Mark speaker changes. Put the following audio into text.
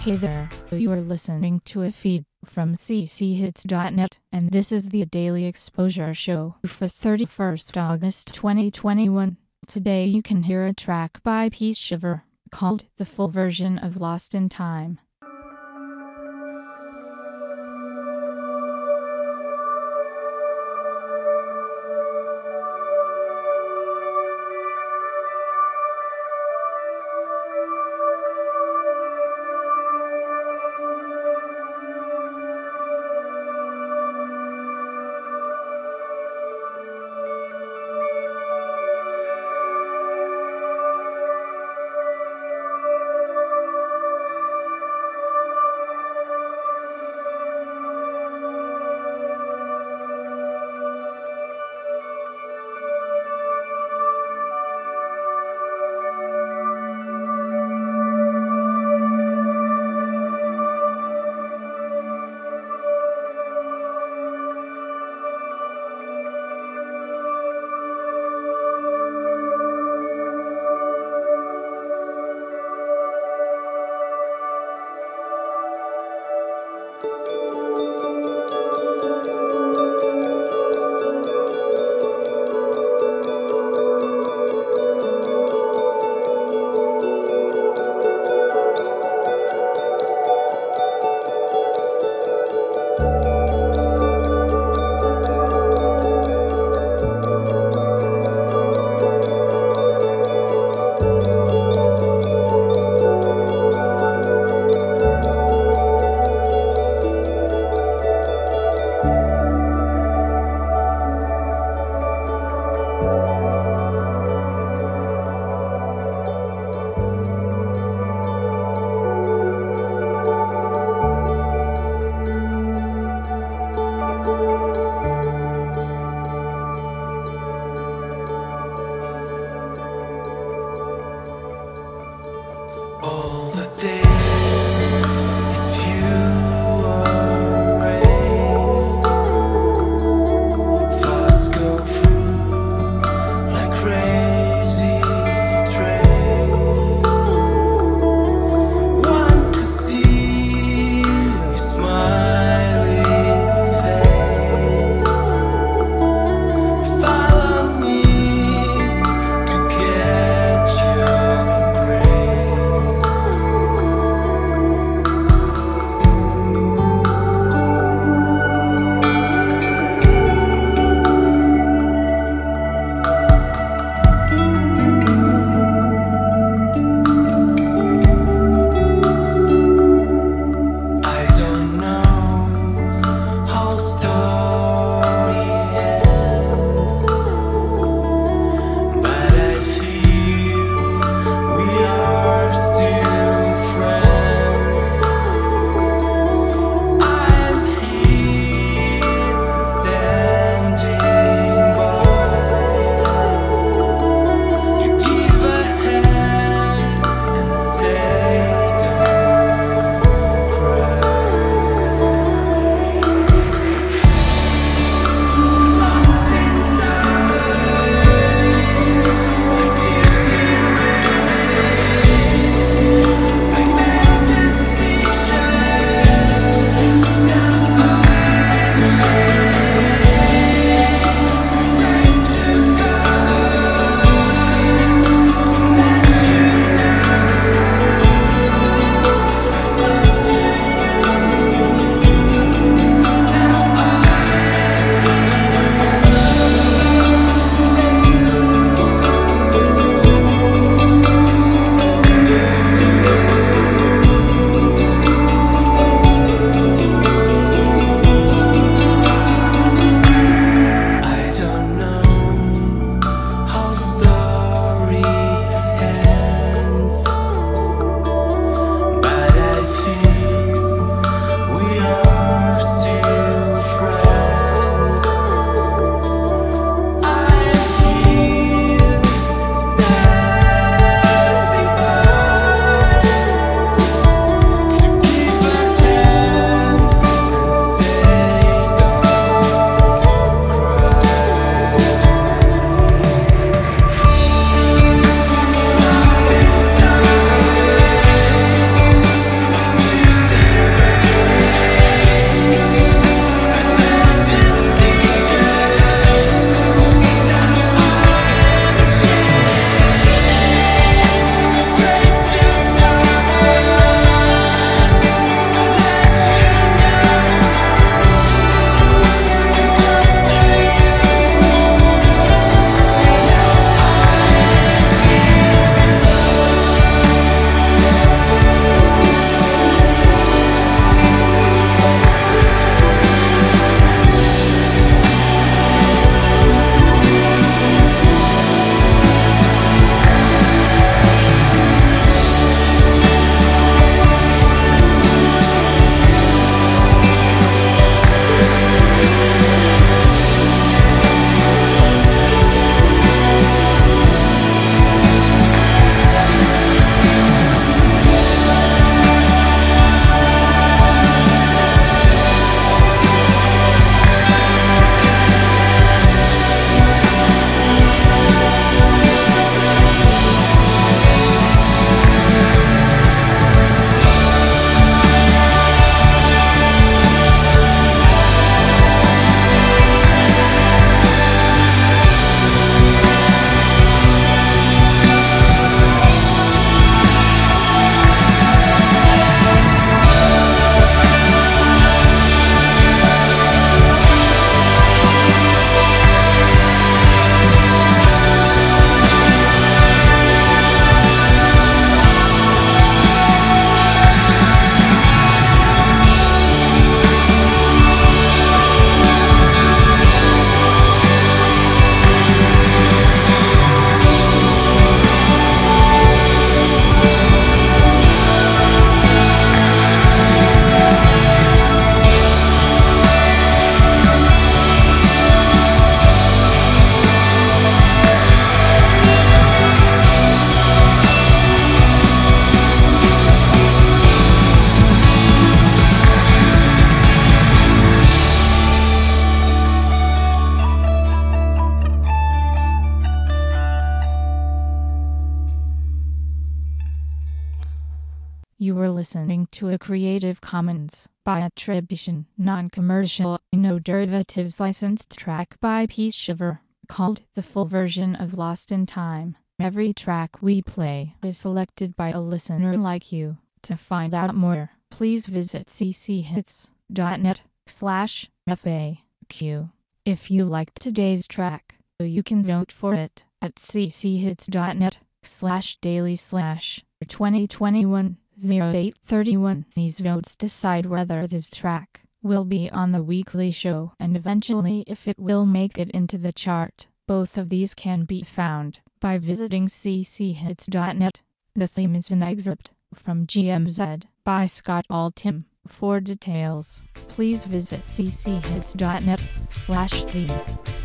Speaker 1: Hey there, you are listening to a feed from cchits.net, and this is the Daily Exposure Show for 31st August 2021. Today you can hear a track by Peace Shiver, called The Full Version of Lost in Time.
Speaker 2: All the day, it's pure rain. Thoughts go through like crazy train. Want to see your smiling face. Follow me to catch your grace.
Speaker 1: were listening to a Creative Commons by attribution, non-commercial, no derivatives licensed track by Peace Shiver, called The Full Version of Lost in Time. Every track we play is selected by a listener like you. To find out more, please visit cchits.net/FAQ. If you liked today's track, you can vote for it at cchits.net/daily/2021-0831. These votes decide whether this track will be on the weekly show and eventually if it will make it into the chart. Both of these can be found by visiting cchits.net. The theme is an excerpt from GMZ by Scott Altham. For details, please visit cchits.net/theme.